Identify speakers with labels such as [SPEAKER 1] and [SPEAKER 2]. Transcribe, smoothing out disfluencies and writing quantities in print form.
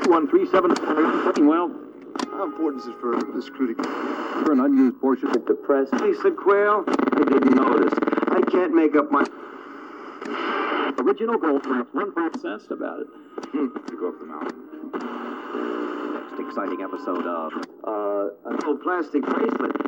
[SPEAKER 1] 137. Well,
[SPEAKER 2] how important is it for this crew to
[SPEAKER 1] for an unused portion of the press?
[SPEAKER 3] Lisa Quayle, I didn't notice. I can't make up my
[SPEAKER 1] Original girlfriend. One obsessed about it.
[SPEAKER 2] to go up the mountain.
[SPEAKER 1] Next exciting episode of
[SPEAKER 3] a little plastic bracelet.